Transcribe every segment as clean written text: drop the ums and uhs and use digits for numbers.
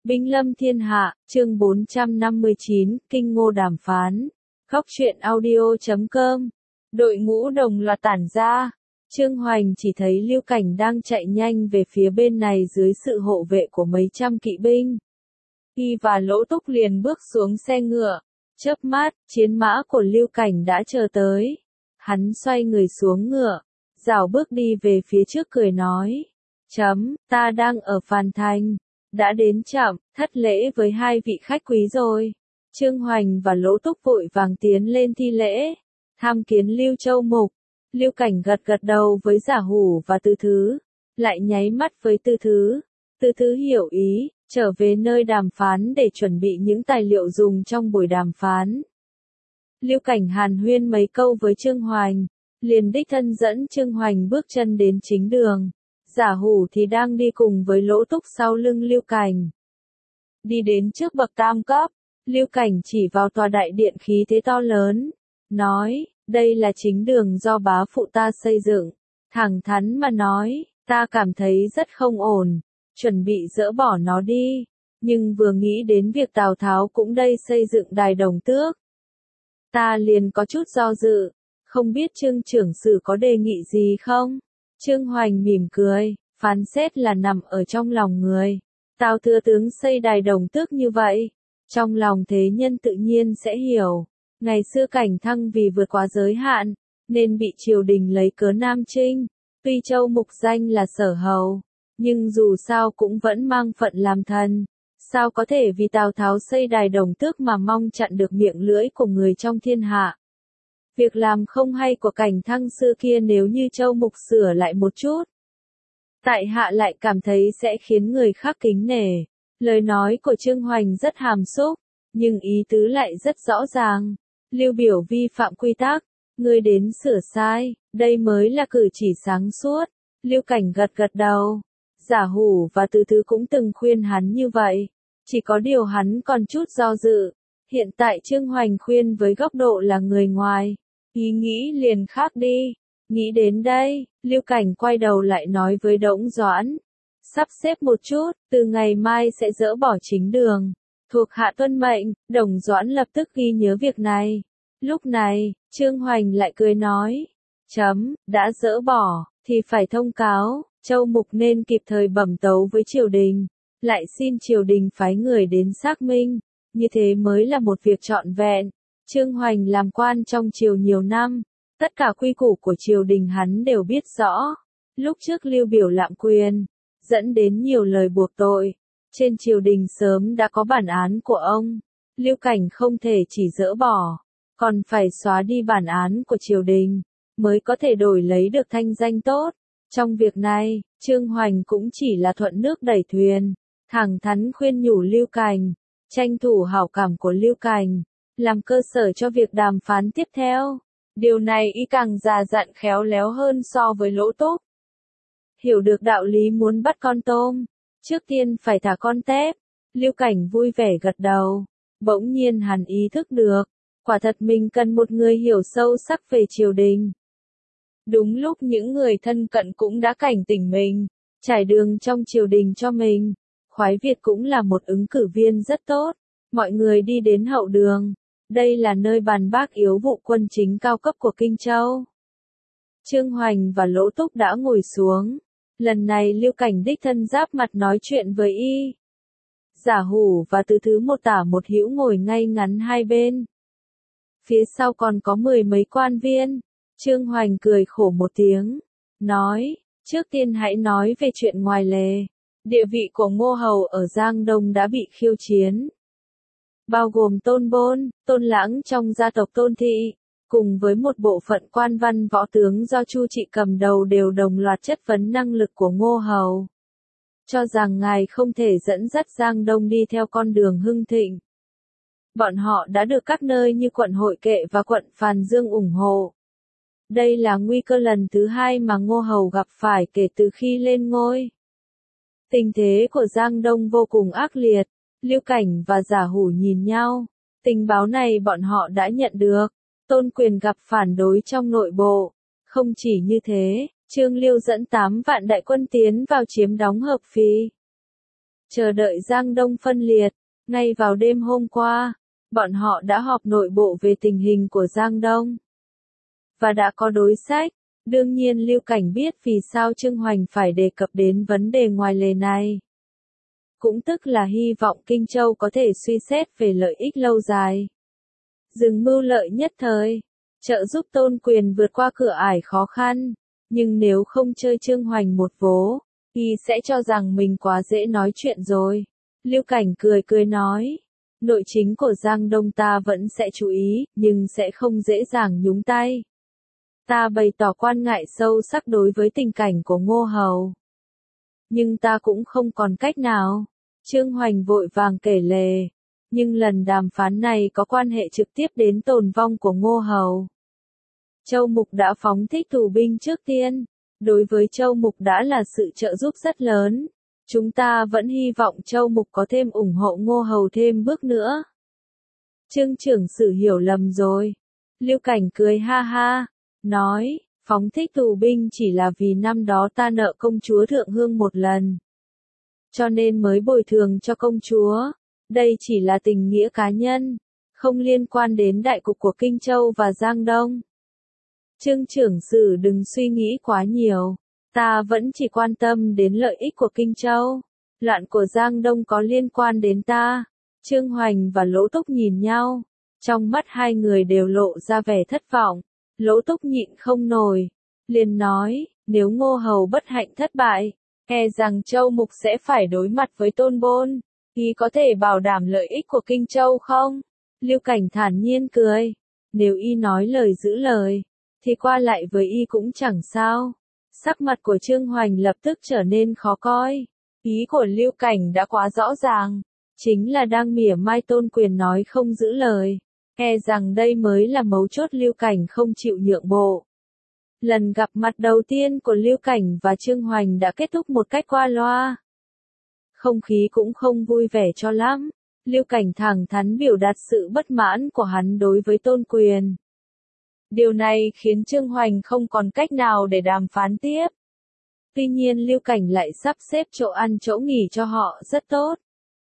Binh lâm thiên hạ, chương 459, Kinh Ngô đàm phán. Góc truyện audio.com. Đội ngũ đồng loạt tản ra. Trương Hoành chỉ thấy Lưu Cảnh đang chạy nhanh về phía bên này dưới sự hộ vệ của mấy trăm kỵ binh. Y và Lỗ Túc liền bước xuống xe ngựa. Chớp mắt, chiến mã của Lưu Cảnh đã chờ tới. Hắn xoay người xuống ngựa, rảo bước đi về phía trước cười nói. Ta đang ở Phàn Thành. Đã đến chậm, thất lễ với hai vị khách quý rồi. Trương Hoành và Lỗ Túc vội vàng tiến lên thi lễ. Tham kiến Lưu Châu Mục. Lưu Cảnh gật gật đầu với Giả Hủ và Tư Thứ. Lại nháy mắt với Tư Thứ. Tư Thứ hiểu ý, trở về nơi đàm phán để chuẩn bị những tài liệu dùng trong buổi đàm phán. Lưu Cảnh hàn huyên mấy câu với Trương Hoành. Liền đích thân dẫn Trương Hoành bước chân đến chính đường. Giả Hủ thì đang đi cùng với Lỗ Túc sau lưng Lưu Cảnh. Đi đến trước bậc tam cấp, Lưu Cảnh chỉ vào tòa đại điện khí thế to lớn, nói, đây là chính đường do bá phụ ta xây dựng. Thẳng thắn mà nói, ta cảm thấy rất không ổn, chuẩn bị dỡ bỏ nó đi, nhưng vừa nghĩ đến việc Tào Tháo cũng đây xây dựng đài Đồng Tước. Ta liền có chút do dự, không biết Trương trưởng sử có đề nghị gì không? Trương Hoành mỉm cười, phán xét là nằm ở trong lòng người. Tào thừa tướng xây đài Đồng Tước như vậy, trong lòng thế nhân tự nhiên sẽ hiểu. Ngày xưa Cảnh Thăng vì vượt quá giới hạn, nên bị triều đình lấy cớ Nam Trinh. Tuy Châu Mục danh là Sở Hầu, nhưng dù sao cũng vẫn mang phận làm thần. Sao có thể vì Tào Tháo xây đài Đồng Tước mà mong chặn được miệng lưỡi của người trong thiên hạ? Việc làm không hay của Cảnh Thăng xưa kia nếu như Châu Mục sửa lại một chút, tại hạ lại cảm thấy sẽ khiến người khác kính nể. Lời nói của Trương Hoành rất hàm xúc, nhưng ý tứ lại rất rõ ràng. Lưu biểu vi phạm quy tắc, ngươi đến sửa sai, đây mới là cử chỉ sáng suốt. Lưu Cảnh gật gật đầu. Giả Hủ và Tư Thứ cũng từng khuyên hắn như vậy, chỉ có điều hắn còn chút do dự. Hiện tại Trương Hoành khuyên với góc độ là người ngoài, ý nghĩ liền khác đi. Nghĩ đến đây, Lưu Cảnh quay đầu lại nói với Đổng Doãn. Sắp xếp một chút, từ ngày mai sẽ dỡ bỏ chính đường. Thuộc hạ tuân mệnh. Đổng Doãn lập tức ghi nhớ việc này. Lúc này, Trương Hoành lại cười nói. Đã dỡ bỏ, thì phải thông cáo. Châu Mục nên kịp thời bẩm tấu với triều đình. Lại xin triều đình phái người đến xác minh. Như thế mới là một việc trọn vẹn. Trương Hoành làm quan trong triều nhiều năm. Tất cả quy củ của triều đình hắn đều biết rõ. Lúc trước Lưu biểu lạm quyền, dẫn đến nhiều lời buộc tội. Trên triều đình sớm đã có bản án của ông. Lưu Cảnh không thể chỉ dỡ bỏ, còn phải xóa đi bản án của triều đình, mới có thể đổi lấy được thanh danh tốt. Trong việc này, Trương Hoành cũng chỉ là thuận nước đẩy thuyền, thẳng thắn khuyên nhủ Lưu Cảnh, tranh thủ hảo cảm của Lưu Cảnh, làm cơ sở cho việc đàm phán tiếp theo. Điều này y càng già dặn khéo léo hơn so với Lỗ Túc. Hiểu được đạo lý muốn bắt con tôm, trước tiên phải thả con tép. Lưu Cảnh vui vẻ gật đầu. Bỗng nhiên hắn ý thức được, quả thật mình cần một người hiểu sâu sắc về triều đình. Đúng lúc những người thân cận cũng đã cảnh tỉnh mình, trải đường trong triều đình cho mình. Khoái Việt cũng là một ứng cử viên rất tốt. Mọi người đi đến hậu đường. Đây là nơi bàn bác yếu vụ quân chính cao cấp của Kinh Châu. Trương Hoành và Lỗ Túc đã ngồi xuống. Lần này Lưu Cảnh đích thân giáp mặt nói chuyện với y. Giả Hủ và Tư Thứ một tả một hữu ngồi ngay ngắn hai bên. Phía sau còn có 10 mấy quan viên. Trương Hoành cười khổ một tiếng, nói, trước tiên hãy nói về chuyện ngoài lề. Địa vị của Ngô Hầu ở Giang Đông đã bị khiêu chiến. Bao gồm Tôn Bôn, Tôn Lãng trong gia tộc Tôn Thị, cùng với một bộ phận quan văn võ tướng do Chu Trị cầm đầu đều đồng loạt chất vấn năng lực của Ngô Hầu. Cho rằng ngài không thể dẫn dắt Giang Đông đi theo con đường hưng thịnh. Bọn họ đã được các nơi như quận Hội Kệ và quận Phàn Dương ủng hộ. Đây là nguy cơ lần thứ hai mà Ngô Hầu gặp phải kể từ khi lên ngôi. Tình thế của Giang Đông vô cùng ác liệt. Lưu Cảnh và Giả Hủ nhìn nhau. Tình báo này bọn họ đã nhận được. Tôn Quyền gặp phản đối trong nội bộ. Không chỉ như thế, Trương Liêu dẫn 8 vạn đại quân tiến vào chiếm đóng Hợp Phì. chờ đợi Giang Đông phân liệt. Ngay vào đêm hôm qua, bọn họ đã họp nội bộ về tình hình của Giang Đông. Và đã có đối sách. Đương nhiên Lưu Cảnh biết vì sao Trương Hoành phải đề cập đến vấn đề ngoài lề này. Cũng tức là hy vọng Kinh Châu có thể suy xét về lợi ích lâu dài. Dừng mưu lợi nhất thời, trợ giúp Tôn Quyền vượt qua cửa ải khó khăn. Nhưng nếu không chơi Trương Hoành một vố, y sẽ cho rằng mình quá dễ nói chuyện rồi. Lưu Cảnh cười cười nói, nội chính của Giang Đông ta vẫn sẽ chú ý, nhưng sẽ không dễ dàng nhúng tay. Ta bày tỏ quan ngại sâu sắc đối với tình cảnh của Ngô Hầu. Nhưng ta cũng không còn cách nào. Trương Hoành vội vàng kể lể. Nhưng lần đàm phán này có quan hệ trực tiếp đến tồn vong của Ngô Hầu. Châu Mục đã phóng thích tù binh trước tiên. Đối với Châu Mục đã là sự trợ giúp rất lớn. Chúng ta vẫn hy vọng Châu Mục có thêm ủng hộ Ngô Hầu thêm bước nữa. Trương trưởng sử hiểu lầm rồi. Lưu Cảnh cười ha ha, nói, phóng thích tù binh chỉ là vì năm đó ta nợ công chúa Thượng Hương một lần. Cho nên mới bồi thường cho công chúa. Đây chỉ là tình nghĩa cá nhân, không liên quan đến đại cục của Kinh Châu và Giang Đông. Trương trưởng sử đừng suy nghĩ quá nhiều. Ta vẫn chỉ quan tâm đến lợi ích của Kinh Châu. Loạn của Giang Đông có liên quan đến ta. Trương Hoành và Lỗ Túc nhìn nhau. Trong mắt hai người đều lộ ra vẻ thất vọng. Lỗ Túc nhịn không nổi. Liền nói, nếu Ngô Hầu bất hạnh thất bại, e rằng Châu Mục sẽ phải đối mặt với Tôn Bôn. Y có thể bảo đảm lợi ích của Kinh Châu không? Lưu Cảnh thản nhiên cười. Nếu y nói lời giữ lời, thì qua lại với y cũng chẳng sao. Sắc mặt của Trương Hoành lập tức trở nên khó coi. Ý của Lưu Cảnh đã quá rõ ràng. Chính là đang mỉa mai Tôn Quyền nói không giữ lời. E rằng đây mới là mấu chốt Lưu Cảnh không chịu nhượng bộ. Lần gặp mặt đầu tiên của Lưu Cảnh và Trương Hoành đã kết thúc một cách qua loa. Không khí cũng không vui vẻ cho lắm. Lưu Cảnh thẳng thắn biểu đạt sự bất mãn của hắn đối với Tôn Quyền. Điều này khiến Trương Hoành không còn cách nào để đàm phán tiếp. Tuy nhiên Lưu Cảnh lại sắp xếp chỗ ăn chỗ nghỉ cho họ rất tốt.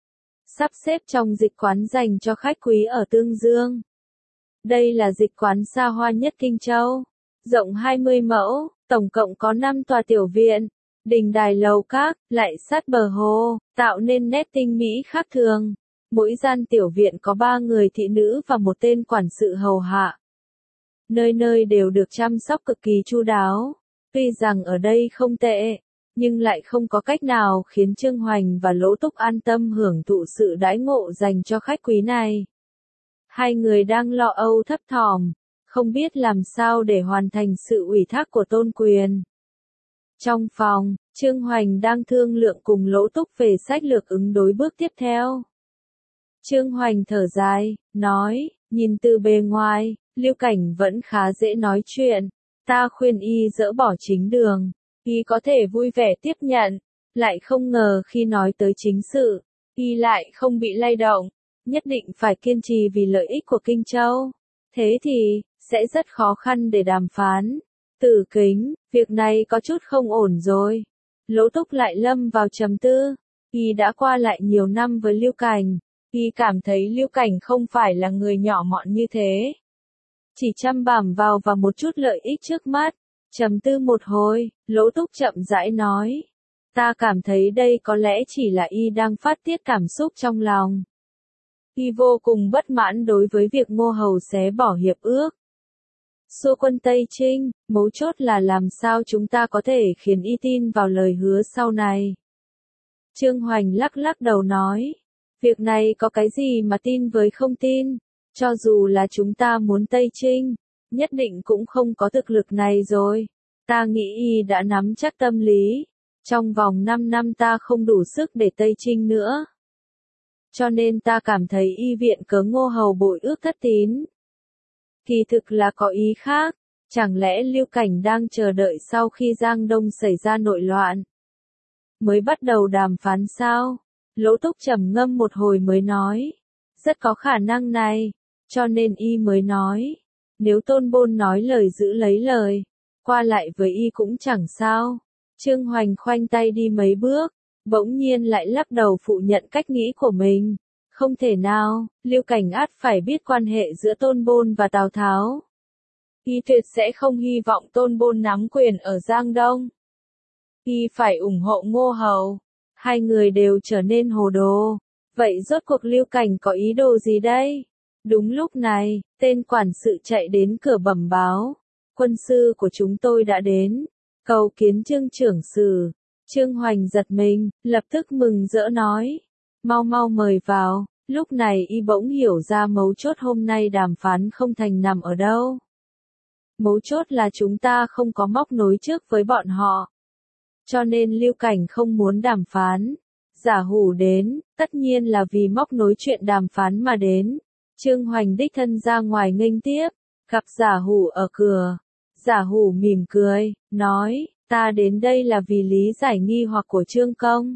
Sắp xếp trong dịch quán dành cho khách quý ở Tương Dương. Đây là dịch quán xa hoa nhất Kinh Châu. Rộng 20 mẫu, tổng cộng có 5 tòa tiểu viện, đình đài lầu các, lại sát bờ hồ, tạo nên nét tinh mỹ khác thường. Mỗi gian tiểu viện có 3 người thị nữ và một tên quản sự hầu hạ. Nơi nơi đều được chăm sóc cực kỳ chu đáo. Tuy rằng ở đây không tệ, nhưng lại không có cách nào khiến Trương Hoành và Lỗ Túc an tâm hưởng thụ sự đãi ngộ dành cho khách quý này. Hai người đang lo âu thấp thỏm, không biết làm sao để hoàn thành sự ủy thác của Tôn Quyền. Trong phòng, Trương Hoành đang thương lượng cùng Lỗ Túc về sách lược ứng đối bước tiếp theo. Trương Hoành thở dài, nói, nhìn từ bề ngoài, Lưu Cảnh vẫn khá dễ nói chuyện. Ta khuyên y dỡ bỏ chính đường, y có thể vui vẻ tiếp nhận, lại không ngờ khi nói tới chính sự, y lại không bị lay động, nhất định phải kiên trì vì lợi ích của Kinh Châu. Thế thì, sẽ rất khó khăn để đàm phán. Tử Kính, việc này có chút không ổn rồi. Lỗ Túc lại lâm vào trầm tư, y đã qua lại nhiều năm với Lưu Cảnh, y cảm thấy Lưu Cảnh không phải là người nhỏ mọn như thế. Chỉ chăm bằm vào một chút lợi ích trước mắt. Trầm tư một hồi, Lỗ Túc chậm rãi nói. Ta cảm thấy đây có lẽ chỉ là y đang phát tiết cảm xúc trong lòng. Y vô cùng bất mãn đối với việc Ngô Hầu xé bỏ hiệp ước. Xua quân Tây Trinh, mấu chốt là làm sao chúng ta có thể khiến y tin vào lời hứa sau này. Trương Hoành lắc lắc đầu nói. Việc này có cái gì mà tin với không tin. Cho dù là chúng ta muốn Tây Trinh, nhất định cũng không có thực lực này rồi. Ta nghĩ y đã nắm chắc tâm lý. Trong vòng 5 năm ta không đủ sức để Tây Trinh nữa. Cho nên ta cảm thấy y viện cớ Ngô Hầu bội ước thất tín. Kỳ thực là có ý khác. Chẳng lẽ Lưu Cảnh đang chờ đợi sau khi Giang Đông xảy ra nội loạn mới bắt đầu đàm phán sao? Lỗ Túc trầm ngâm một hồi mới nói. Rất có khả năng này. Cho nên y mới nói. Nếu Tôn Bôn nói lời giữ lấy lời, qua lại với y cũng chẳng sao. Trương Hoành khoanh tay đi mấy bước, bỗng nhiên lại lắc đầu phủ nhận cách nghĩ của mình. Không thể nào, Lưu Cảnh ắt phải biết quan hệ giữa Tôn Bôn và Tào Tháo. Y tuyệt sẽ không hy vọng Tôn Bôn nắm quyền ở Giang Đông. Y phải ủng hộ Ngô Hầu. Hai người đều trở nên hồ đồ. Vậy rốt cuộc Lưu Cảnh có ý đồ gì đây? Đúng lúc này, tên quản sự chạy đến cửa bẩm báo. Quân sư của chúng tôi đã đến. Cầu kiến Trương trưởng sử. Trương Hoành giật mình, lập tức mừng rỡ nói. Mau mau mời vào. Lúc này y bỗng hiểu ra mấu chốt hôm nay đàm phán không thành nằm ở đâu. Mấu chốt là chúng ta không có móc nối trước với bọn họ. Cho nên Lưu Cảnh không muốn đàm phán. Giả Hủ đến, tất nhiên là vì móc nối chuyện đàm phán mà đến. Trương Hoành đích thân ra ngoài nghênh tiếp, gặp Giả Hủ ở cửa. Giả Hủ mỉm cười, nói, ta đến đây là vì lý giải nghi hoặc của Trương Công.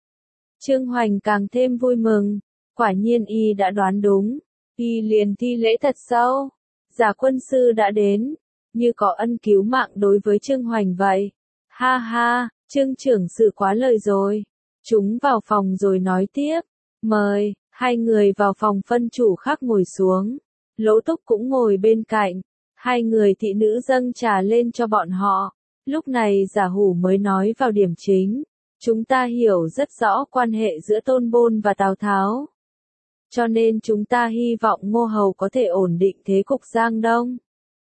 Trương Hoành càng thêm vui mừng, quả nhiên y đã đoán đúng. Y liền thi lễ thật sâu. Giả quân sư đã đến, như có ân cứu mạng đối với Trương Hoành vậy. Ha ha, Trương trưởng sử quá lời rồi. Chúng vào phòng rồi nói tiếp. Mời, hai người vào phòng phân chủ khác ngồi xuống. Lỗ Túc cũng ngồi bên cạnh. Hai người thị nữ dâng trà lên cho bọn họ. Lúc này Giả Hủ mới nói vào điểm chính. Chúng ta hiểu rất rõ quan hệ giữa Tôn Bôn và Tào Tháo. Cho nên chúng ta hy vọng Ngô Hầu có thể ổn định thế cục Giang Đông.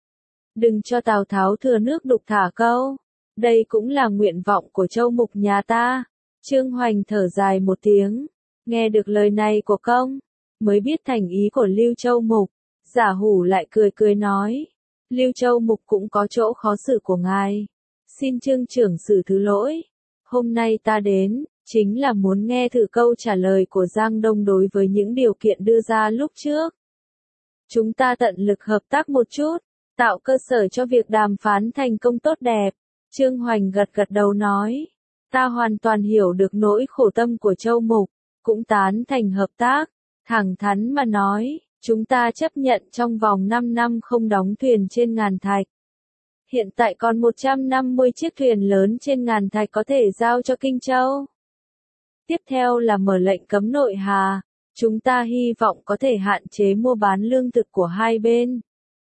Đừng cho Tào Tháo thừa nước đục thả câu. Đây cũng là nguyện vọng của Châu Mục nhà ta. Trương Hoành thở dài một tiếng. Nghe được lời này của công, mới biết thành ý của Lưu Châu Mục. Giả Hủ lại cười cười nói. Lưu Châu Mục cũng có chỗ khó xử của ngài. Xin Trương trưởng sử thứ lỗi. Hôm nay ta đến, chính là muốn nghe thử câu trả lời của Giang Đông đối với những điều kiện đưa ra lúc trước. Chúng ta tận lực hợp tác một chút, tạo cơ sở cho việc đàm phán thành công tốt đẹp. Trương Hoành gật gật đầu nói. Ta hoàn toàn hiểu được nỗi khổ tâm của Châu Mục, cũng tán thành hợp tác. Thẳng thắn mà nói, chúng ta chấp nhận trong vòng 5 năm không đóng thuyền trên Ngàn Thạch. Hiện tại còn 150 chiếc thuyền lớn trên Ngàn Thạch có thể giao cho Kinh Châu. Tiếp theo là mở lệnh cấm nội hà. Chúng ta hy vọng có thể hạn chế mua bán lương thực của hai bên.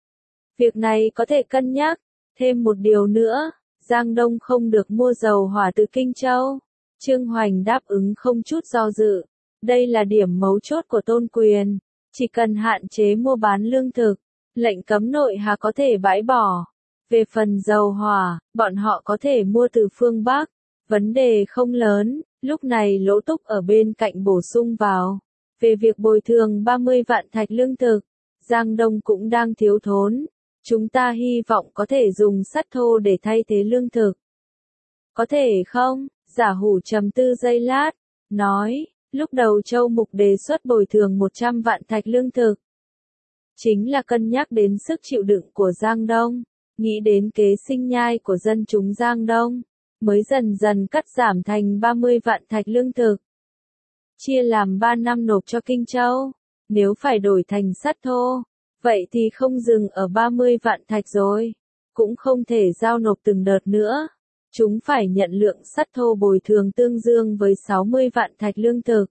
Việc này có thể cân nhắc. Thêm một điều nữa, Giang Đông không được mua dầu hỏa từ Kinh Châu. Trương Hoành đáp ứng không chút do dự. Đây là điểm mấu chốt của Tôn Quyền. Chỉ cần hạn chế mua bán lương thực, lệnh cấm nội hà có thể bãi bỏ. Về phần dầu hỏa, bọn họ có thể mua từ phương Bắc. Vấn đề không lớn. Lúc này Lỗ Túc ở bên cạnh bổ sung vào. Về việc bồi thường 30 vạn thạch lương thực, Giang Đông cũng đang thiếu thốn. Chúng ta hy vọng có thể dùng sắt thô để thay thế lương thực. Có thể không? Giả Hủ trầm tư giây lát, nói, lúc đầu Châu Mục đề xuất bồi thường 100 vạn thạch lương thực. Chính là cân nhắc đến sức chịu đựng của Giang Đông, nghĩ đến kế sinh nhai của dân chúng Giang Đông, mới dần dần cắt giảm thành 30 vạn thạch lương thực. Chia làm 3 năm nộp cho Kinh Châu, nếu phải đổi thành sắt thô, vậy thì không dừng ở 30 vạn thạch rồi, cũng không thể giao nộp từng đợt nữa. Chúng phải nhận lượng sắt thô bồi thường tương đương với 60 vạn thạch lương thực.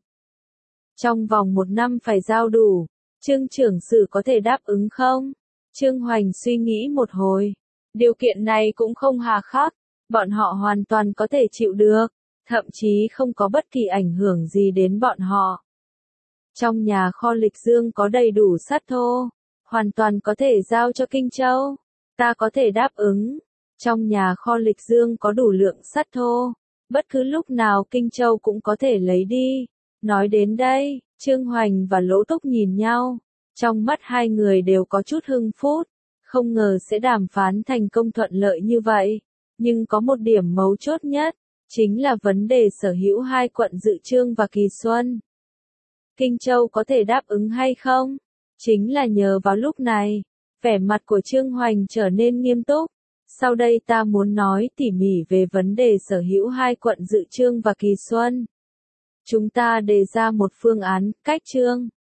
Trong vòng 1 năm phải giao đủ. Trương trưởng sử có thể đáp ứng không? Trương Hoành suy nghĩ một hồi. Điều kiện này cũng không hà khắc. Bọn họ hoàn toàn có thể chịu được. Thậm chí không có bất kỳ ảnh hưởng gì đến bọn họ. Trong nhà kho Lịch Dương có đầy đủ sắt thô. Hoàn toàn có thể giao cho Kinh Châu. Ta có thể đáp ứng. Trong nhà kho Lịch Dương có đủ lượng sắt thô. Bất cứ lúc nào Kinh Châu cũng có thể lấy đi. Nói đến đây, Trương Hoành và Lỗ Túc nhìn nhau. Trong mắt hai người đều có chút hưng phút. Không ngờ sẽ đàm phán thành công thuận lợi như vậy. Nhưng có một điểm mấu chốt nhất. Chính là vấn đề sở hữu hai quận Dự Chương và Kỳ Xuân. Kinh Châu có thể đáp ứng hay không? Chính là nhờ vào lúc này. Vẻ mặt của Trương Hoành trở nên nghiêm túc. Sau đây ta muốn nói tỉ mỉ về vấn đề sở hữu hai quận Dự Chương và Kỳ Xuân. Chúng ta đề ra một phương án, cách chương.